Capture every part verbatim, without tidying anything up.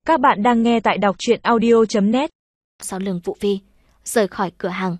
Các bạn đang nghe tại đọc truyện audio chấm net. Sau lưng Vũ Vi, rời khỏi cửa hàng.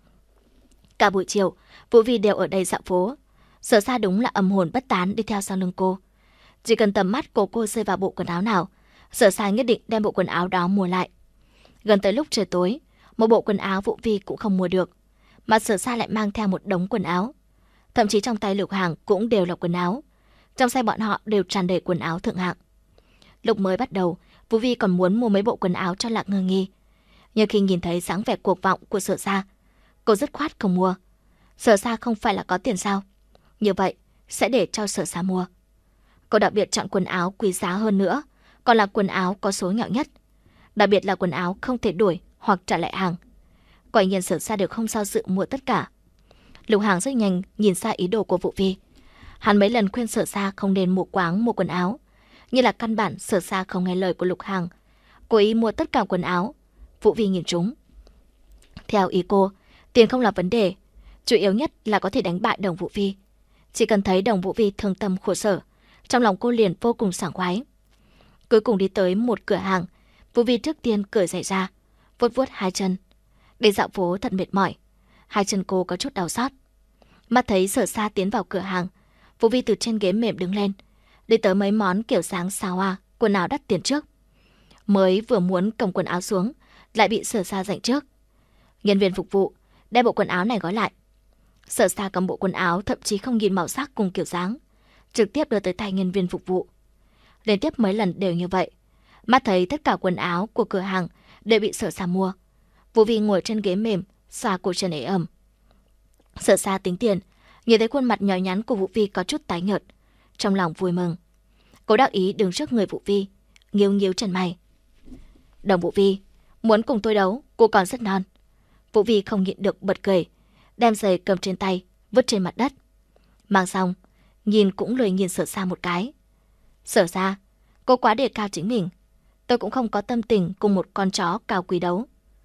Cả buổi chiều, Vũ Vi đều ở đây dạo phố. Sở Sa đúng là âm hồn bất tán đi theo sau lưng cô. Chỉ cần tầm mắt của cô rơi vào bộ quần áo nào, Sở Sa nhất định đem bộ quần áo đó mua lại. Gần tới lúc trời tối, một bộ quần áo Vũ Vi cũng không mua được, mà Sở Sa lại mang theo một đống quần áo. Thậm chí trong tay Lục Hàng cũng đều là quần áo. Trong xe bọn họ đều tràn đầy quần áo thượng hạng. Lúc mới bắt đầu, Vũ Vi còn muốn mua mấy bộ quần áo cho Lạc Ngơ Nghi. Nhưng khi nhìn thấy dáng vẻ cuồng vọng của Sở Sa, cô dứt khoát không mua. Sở Sa không phải là có tiền sao? Như vậy, sẽ để cho Sở Sa mua. Cô đặc biệt chọn quần áo quý giá hơn nữa, còn là quần áo có số nhỏ nhất. Đặc biệt là quần áo không thể đổi hoặc trả lại hàng. Quả nhiên Sở Sa đều không do dự mua tất cả. Lục Hàng rất nhanh nhìn ra ý đồ của Vũ Vi. Hắn mấy lần khuyên Sở Sa không nên mù quáng mua quần áo, như là căn bản Sở Sa không nghe lời của Lục Hàng, cố ý mua tất cả quần áo. Vũ Vi nhìn trúng. Theo ý cô, tiền không là vấn đề, chủ yếu nhất là có thể đánh bại Đồng Vũ Vi. Chỉ cần thấy Đồng Vũ Vi thương tâm khổ sở, trong lòng cô liền vô cùng sảng khoái. Cuối cùng đi tới một cửa hàng, Vũ Vi trước tiên cởi giày ra, vuốt vuốt hai chân. Đi dạo phố thật mệt mỏi, hai chân cô có chút đau xót. Mắt thấy Sở Sa tiến vào cửa hàng, Vũ Vi từ trên ghế mềm đứng lên, đi tới mấy món kiểu dáng xa hoa, quần áo đắt tiền trước. Mới vừa muốn cầm quần áo xuống, lại bị Sở Sa giành trước. Nhân viên phục vụ đem bộ quần áo này gói lại. Sở Sa cầm bộ quần áo thậm chí không nhìn màu sắc cùng kiểu dáng, trực tiếp đưa tới tay nhân viên phục vụ. Liên tiếp mấy lần đều như vậy. Mắt thấy tất cả quần áo của cửa hàng đều bị Sở Sa mua, Vũ Vi ngồi trên ghế mềm, xoa cổ chân ế ẩm. Sở Sa tính tiền, nhìn thấy khuôn mặt nhỏ nhắn của Vũ Vi có chút tái nhợt, trong lòng vui mừng. Cô đắc ý đứng trước người Vũ Vi, nghiêu nghiêu chân mày. Đồng Vũ Vi, muốn cùng tôi đấu, cô còn rất non. Vũ Vi không nhịn được bật cười, đem giày cầm trên tay, vứt trên mặt đất. Mang xong, nhìn cũng lười nhìn Sở Sa một cái. Sở Sa, cô quá đề cao chính mình. Tôi cũng không có tâm tình cùng một con chó cao quý đấu.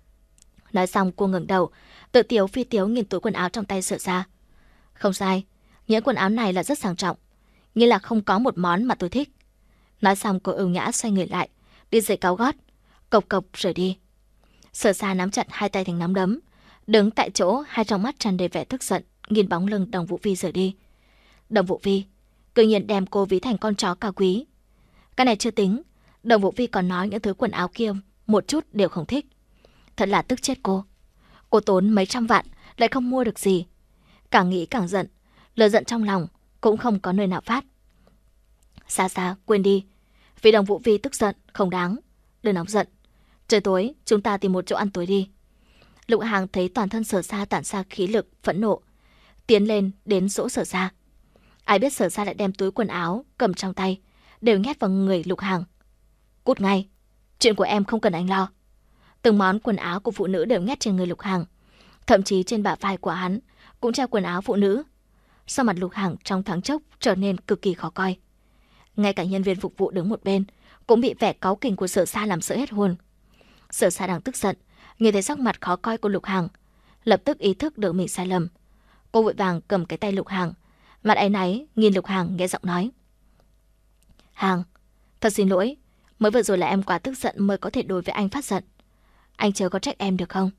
Nói xong cô ngẩng đầu, tự tiếu phi tiếu nhìn túi quần áo trong tay Sở Sa. Không sai, những quần áo này là rất sang trọng, như là không có một món mà tôi thích. Nói xong cô ưu nhã xoay người lại, đi giày cao gót, cộc cộc rời đi. Sở Sa nắm chặt hai tay thành nắm đấm, đứng tại chỗ, hai trong mắt tràn đầy vẻ tức giận, nhìn bóng lưng Đồng Vũ Vi rời đi. Đồng Vũ Vi tự nhiên đem cô ví thành con chó cao quý. Cái này chưa tính, Đồng Vũ Vi còn nói những thứ quần áo kia một chút đều không thích. Thật là tức chết cô. Cô tốn mấy trăm vạn lại không mua được gì. Càng nghĩ càng giận, lửa giận trong lòng cũng không có nơi nào phát. Xa xa, quên đi. Vì Đồng Vũ Vi tức giận, không đáng. Đừng nóng giận. Trời tối, chúng ta tìm một chỗ ăn tối đi. Lục Hàng thấy toàn thân Sở Sa tản ra khí lực, phẫn nộ, tiến lên đến dỗ Sở Sa. Ai biết Sở Sa lại đem túi quần áo cầm trong tay, đều nhét vào người Lục Hàng. Cút ngay, chuyện của em không cần anh lo. Từng món quần áo của phụ nữ đều nhét trên người Lục Hàng, thậm chí trên bả vai của hắn cũng treo quần áo phụ nữ. Sau mặt Lục Hàng trong thoáng chốc trở nên cực kỳ khó coi. Ngay cả nhân viên phục vụ đứng một bên cũng bị vẻ cáu kỉnh của Sở Sa làm sợ hết hồn. Sở Sa đang tức giận, nhìn thấy sắc mặt khó coi của Lục Hàng, lập tức ý thức được mình sai lầm. Cô vội vàng cầm cái tay Lục Hàng, mặt áy náy nhìn Lục Hàng nhẹ giọng nói: Hàng, thật xin lỗi, mới vừa rồi là em quá tức giận mới có thể đối với anh phát giận. Anh chớ có trách em được không?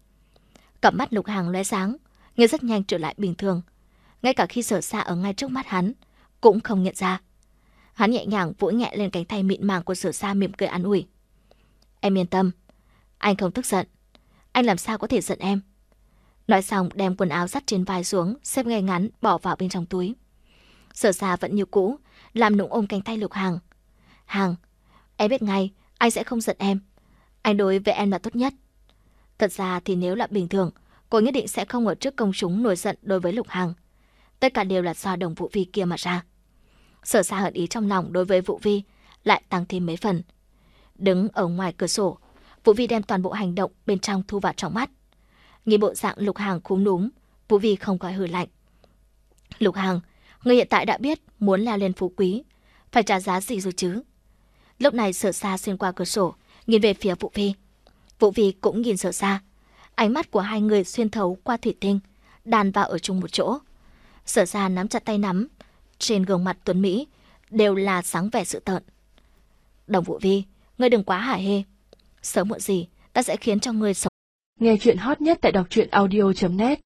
Cặp mắt Lục Hàng lóe sáng, nhưng rất nhanh trở lại bình thường. Ngay cả khi Sở Sa ở ngay trước mắt hắn cũng không nhận ra. Hắn nhẹ nhàng vỗ nhẹ lên cánh tay mịn màng của Sở Sa, mỉm cười an ủi: Em yên tâm, anh không tức giận. Anh làm sao có thể giận em? Nói xong đem quần áo dắt trên vai xuống, xếp ngay ngắn bỏ vào bên trong túi. Sở Sa vẫn như cũ, làm nũng ôm cánh tay Lục Hàng. Hàng, em biết ngay anh sẽ không giận em. Anh đối với em là tốt nhất. Thật ra thì nếu là bình thường, cô nhất định sẽ không ở trước công chúng nổi giận đối với Lục Hàng. Tất cả đều là do Đồng Vũ Vi kia mà ra. Sở Sa hận ý trong lòng đối với Vũ Vi lại tăng thêm mấy phần. Đứng ở ngoài cửa sổ, Vũ Vi đem toàn bộ hành động bên trong thu vào trong mắt. Nhìn bộ dạng Lục Hàng cúm núm, Vũ Vi không khỏi hừ lạnh. Lục Hàng, người hiện tại đã biết muốn leo lên phú quý, phải trả giá gì rồi chứ? Lúc này Sở Sa xuyên qua cửa sổ, nhìn về phía Vũ Vi. Vũ Vi cũng nhìn Sở Sa. Ánh mắt của hai người xuyên thấu qua thủy tinh, đan vào ở chung một chỗ. Sở Sa nắm chặt tay nắm, trên gương mặt tuấn mỹ đều là sáng vẻ sự tợn. Đồng Vũ Vi, Ngươi đừng quá hả hê. Sớm muộn gì, ta sẽ khiến cho ngươi sống. Nghe chuyện hot nhất tại đọc truyện audio chấm net